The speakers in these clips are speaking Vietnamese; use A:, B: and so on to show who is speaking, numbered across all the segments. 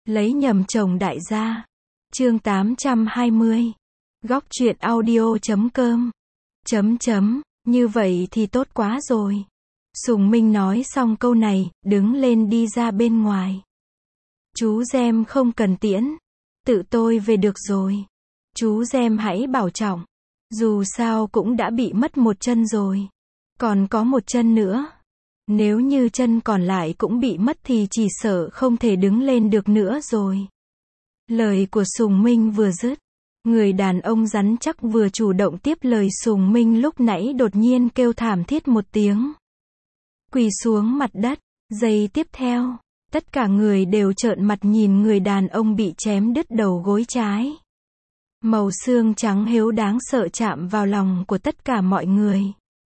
A: Lấy nhầm chồng đại gia. Chương 820. Góc truyện audio.com. Như vậy thì tốt quá rồi. Sùng Minh nói xong câu này, đứng lên đi ra bên ngoài. Chú Gem không cần tiễn. Tự tôi về được rồi. Chú Gem hãy bảo trọng. Dù sao cũng đã bị mất một chân rồi. Còn có một chân nữa. Nếu như chân còn lại cũng bị mất thì chỉ sợ không thể đứng lên được nữa rồi. Lời của Sùng Minh vừa dứt. Người đàn ông rắn chắc vừa chủ động tiếp lời Sùng Minh lúc nãy đột nhiên kêu thảm thiết một tiếng. Quỳ xuống mặt đất. Giây tiếp theo, tất cả người đều trợn mặt nhìn người đàn ông bị chém đứt đầu gối trái. Màu xương trắng hiếu đáng sợ chạm vào lòng của tất cả mọi người.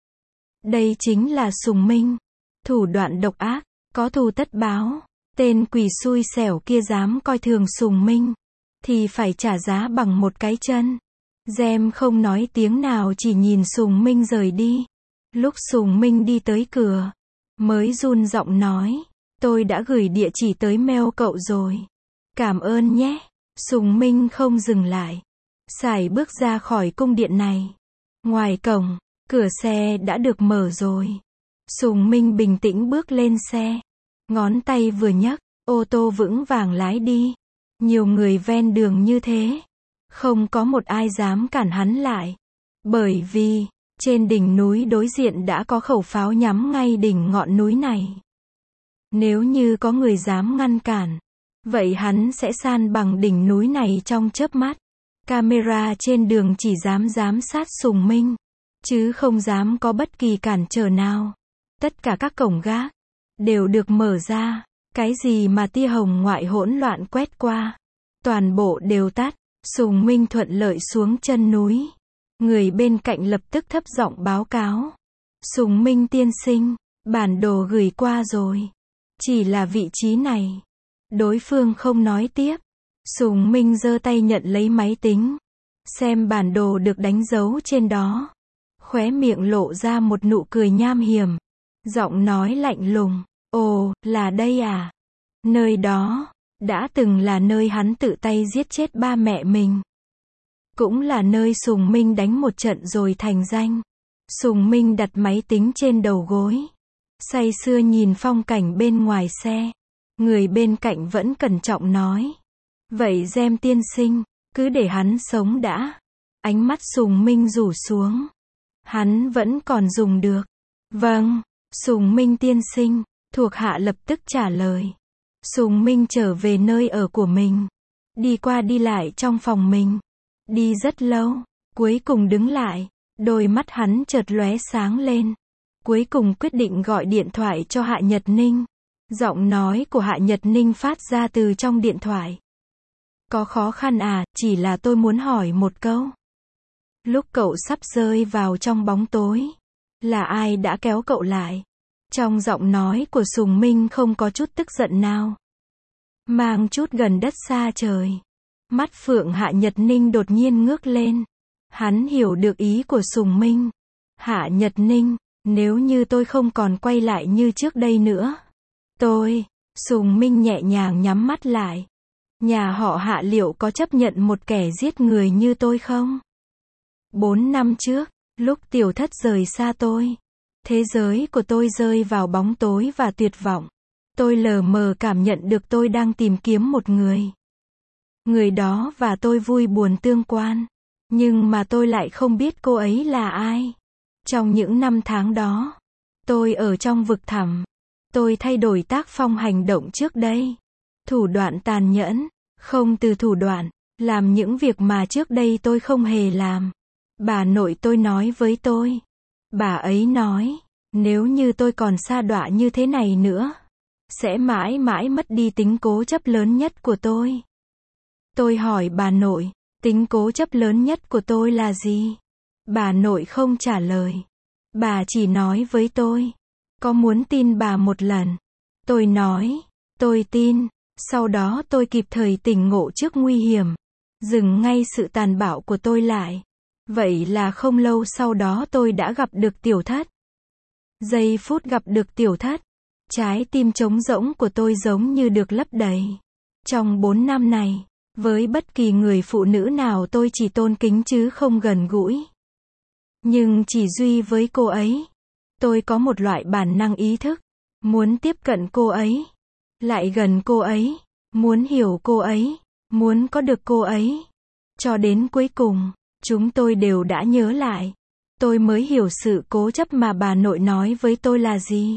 A: Đây chính là Sùng Minh. Thủ đoạn độc ác, có thù tất báo. Tên quỷ xui xẻo kia dám coi thường Sùng Minh, thì phải trả giá bằng một cái chân. Gem không nói tiếng nào chỉ nhìn Sùng Minh rời đi. Lúc Sùng Minh đi tới cửa, mới run giọng nói, tôi đã gửi địa chỉ tới mail cậu rồi. Cảm ơn nhé. Sùng Minh không dừng lại. Sải bước ra khỏi cung điện này. Ngoài cổng, cửa xe đã được mở rồi. Sùng Minh bình tĩnh bước lên xe. Ngón tay vừa nhấc, ô tô vững vàng lái đi. Nhiều người ven đường như thế. Không có một ai dám cản hắn lại. Bởi vì, trên đỉnh núi đối diện đã có khẩu pháo nhắm ngay đỉnh ngọn núi này. Nếu như có người dám ngăn cản, vậy hắn sẽ san bằng đỉnh núi này trong chớp mắt. Camera trên đường chỉ dám giám sát Sùng Minh, chứ không dám có bất kỳ cản trở nào. Tất cả các cổng gác đều được mở ra. Cái gì mà tia hồng ngoại hỗn loạn quét qua, toàn bộ đều tắt. Sùng Minh thuận lợi xuống chân núi. Người bên cạnh lập tức thấp giọng báo cáo. Sùng Minh tiên sinh, bản đồ gửi qua rồi. Chỉ là vị trí này. Đối phương không nói tiếp. Sùng Minh giơ tay nhận lấy máy tính. Xem bản đồ được đánh dấu trên đó. Khóe miệng lộ ra một nụ cười nham hiểm. Giọng nói lạnh lùng. Ồ, là đây à? Nơi đó, đã từng là nơi hắn tự tay giết chết ba mẹ mình. Cũng là nơi Sùng Minh đánh một trận rồi thành danh. Sùng Minh đặt máy tính trên đầu gối. Say sưa nhìn phong cảnh bên ngoài xe. Người bên cạnh vẫn cẩn trọng nói. Vậy Gem tiên sinh, cứ để hắn sống đã. Ánh mắt Sùng Minh rủ xuống. Hắn vẫn còn dùng được. Vâng, Sùng Minh tiên sinh, thuộc hạ lập tức trả lời. Sùng Minh trở về nơi ở của mình. Đi qua đi lại trong phòng mình. Đi rất lâu, cuối cùng đứng lại. Đôi mắt hắn chợt lóe sáng lên. Cuối cùng quyết định gọi điện thoại cho Hạ Nhật Ninh. Giọng nói của Hạ Nhật Ninh phát ra từ trong điện thoại. Có khó khăn à, chỉ là tôi muốn hỏi một câu. Lúc cậu sắp rơi vào trong bóng tối, là ai đã kéo cậu lại? Trong giọng nói của Sùng Minh không có chút tức giận nào. Mang chút gần đất xa trời. Mắt phượng Hạ Nhật Ninh đột nhiên ngước lên. Hắn hiểu được ý của Sùng Minh. Hạ Nhật Ninh, nếu như tôi không còn quay lại như trước đây nữa. Sùng Minh nhẹ nhàng nhắm mắt lại. Nhà họ Hạ liệu có chấp nhận một kẻ giết người như tôi không? 4 năm trước, lúc Tiểu Thất rời xa tôi, thế giới của tôi rơi vào bóng tối và tuyệt vọng. Tôi lờ mờ cảm nhận được tôi đang tìm kiếm một người. Người đó và tôi vui buồn tương quan. Nhưng mà tôi lại không biết cô ấy là ai. Trong những năm tháng đó, tôi ở trong vực thẳm. Tôi thay đổi tác phong hành động trước đây. Thủ đoạn tàn nhẫn, không từ thủ đoạn, làm những việc mà trước đây tôi không hề làm. Bà nội tôi nói với tôi. Bà ấy nói, nếu như tôi còn sa đọa như thế này nữa, sẽ mãi mãi mất đi tính cố chấp lớn nhất của tôi. Tôi hỏi bà nội, tính cố chấp lớn nhất của tôi là gì? Bà nội không trả lời. Bà chỉ nói với tôi, có muốn tin bà một lần? Tôi nói, tôi tin. Sau đó tôi kịp thời tỉnh ngộ trước nguy hiểm. Dừng ngay sự tàn bạo của tôi lại. Vậy là không lâu sau đó tôi đã gặp được Tiểu Thất. Giây phút gặp được Tiểu Thất, trái tim trống rỗng của tôi giống như được lấp đầy. Trong 4 năm này, với bất kỳ người phụ nữ nào tôi chỉ tôn kính chứ không gần gũi. Nhưng chỉ duy với cô ấy, tôi có một loại bản năng ý thức, muốn tiếp cận cô ấy, lại gần cô ấy, muốn hiểu cô ấy, muốn có được cô ấy. Cho đến cuối cùng, chúng tôi đều đã nhớ lại. Tôi mới hiểu sự cố chấp mà bà nội nói với tôi là gì.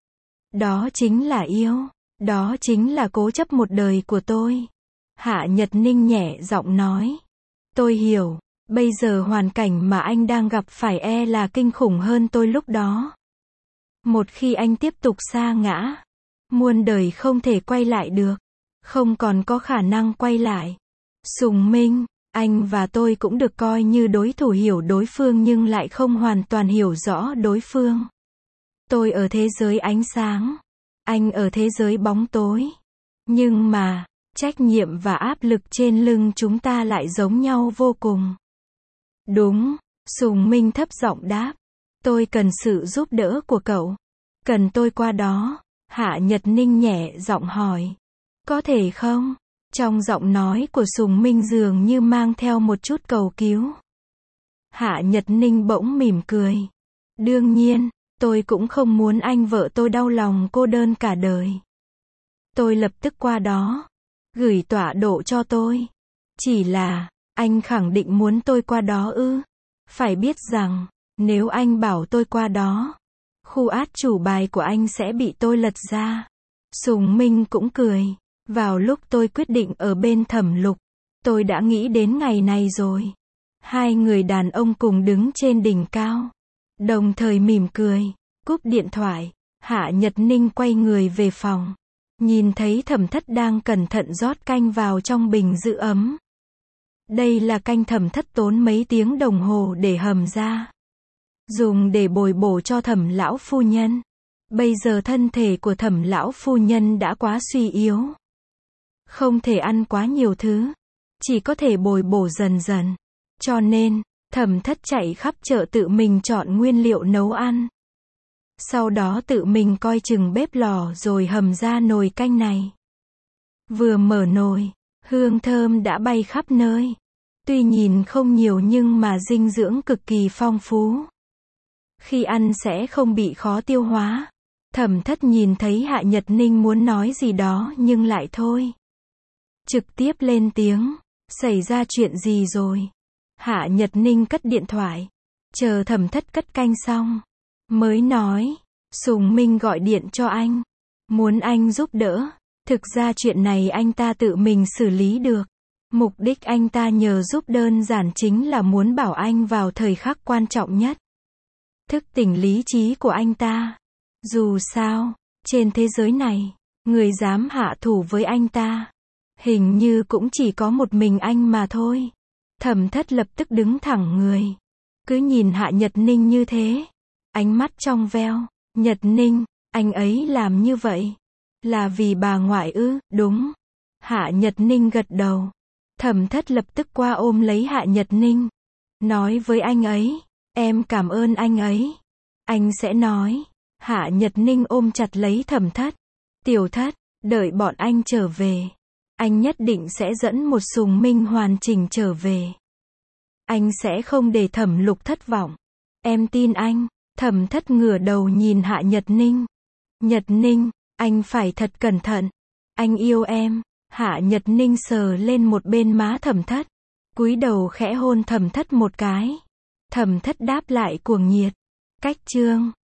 A: Đó chính là yêu. Đó chính là cố chấp một đời của tôi. Hạ Nhật Ninh nhẹ giọng nói. Tôi hiểu, bây giờ hoàn cảnh mà anh đang gặp phải là kinh khủng hơn tôi lúc đó. Một khi anh tiếp tục sa ngã, muôn đời không thể quay lại được. Không còn có khả năng quay lại. Sùng Minh, anh và tôi cũng được coi như đối thủ, hiểu đối phương nhưng lại không hoàn toàn hiểu rõ đối phương. Tôi ở thế giới ánh sáng, anh ở thế giới bóng tối. Nhưng mà, trách nhiệm và áp lực trên lưng chúng ta lại giống nhau vô cùng. Đúng, Sùng Minh thấp giọng đáp. Tôi cần sự giúp đỡ của cậu. Cần tôi qua đó? Hạ Nhật Ninh nhẹ giọng hỏi. Có thể không? Trong giọng nói của Sùng Minh dường như mang theo một chút cầu cứu. Hạ Nhật Ninh bỗng mỉm cười. Đương nhiên, tôi cũng không muốn anh vợ tôi đau lòng cô đơn cả đời. Tôi lập tức qua đó, gửi tọa độ cho tôi. Chỉ là, anh khẳng định muốn tôi qua đó ư? Phải biết rằng, nếu anh bảo tôi qua đó, khu át chủ bài của anh sẽ bị tôi lật ra. Sùng Minh cũng cười. Vào lúc tôi quyết định ở bên Thẩm Lục, tôi đã nghĩ đến ngày này rồi. Hai người đàn ông cùng đứng trên đỉnh cao, đồng thời mỉm cười. Cúp điện thoại, Hạ Nhật Ninh quay người về phòng. Nhìn thấy Thẩm Thất đang cẩn thận rót canh vào trong bình giữ ấm. Đây là canh Thẩm Thất tốn mấy tiếng đồng hồ để hầm ra, dùng để bồi bổ cho Thẩm lão phu nhân. Bây giờ thân thể của Thẩm lão phu nhân đã quá suy yếu, không thể ăn quá nhiều thứ, chỉ có thể bồi bổ dần dần. Cho nên, Thẩm Thất chạy khắp chợ tự mình chọn nguyên liệu nấu ăn. Sau đó tự mình coi chừng bếp lò rồi hầm ra nồi canh này. Vừa mở nồi, hương thơm đã bay khắp nơi. Tuy nhìn không nhiều nhưng mà dinh dưỡng cực kỳ phong phú. Khi ăn sẽ không bị khó tiêu hóa. Thẩm Thất nhìn thấy Hạ Nhật Ninh muốn nói gì đó nhưng lại thôi. Trực tiếp lên tiếng. Xảy ra chuyện gì rồi? Hạ Nhật Ninh cất điện thoại. Chờ Thẩm Thất cất canh xong, mới nói. Sùng Minh gọi điện cho anh. Muốn anh giúp đỡ. Thực ra chuyện này anh ta tự mình xử lý được. Mục đích anh ta nhờ giúp đơn giản chính là muốn bảo anh vào thời khắc quan trọng nhất. Thức tỉnh lý trí của anh ta. Dù sao, trên thế giới này, người dám hạ thủ với anh ta, hình như cũng chỉ có một mình anh mà thôi. Thẩm Thất lập tức đứng thẳng người. Cứ nhìn Hạ Nhật Ninh như thế. Ánh mắt trong veo. Nhật Ninh, anh ấy làm như vậy là vì bà ngoại ư? Đúng. Hạ Nhật Ninh gật đầu. Thẩm Thất lập tức qua ôm lấy Hạ Nhật Ninh. Nói với anh ấy, em cảm ơn anh ấy. Anh sẽ nói. Hạ Nhật Ninh ôm chặt lấy Thẩm Thất. Tiểu Thất, đợi bọn anh trở về. Anh nhất định sẽ dẫn một Sùng Minh hoàn chỉnh trở về. Anh sẽ không để Thẩm Lục thất vọng. Em tin anh. Thẩm Thất ngửa đầu nhìn Hạ Nhật Ninh. Nhật Ninh, anh phải thật cẩn thận. Anh yêu em. Hạ Nhật Ninh sờ lên một bên má Thẩm Thất. Cúi đầu khẽ hôn Thẩm Thất một cái. Thẩm Thất đáp lại cuồng nhiệt. Cách chương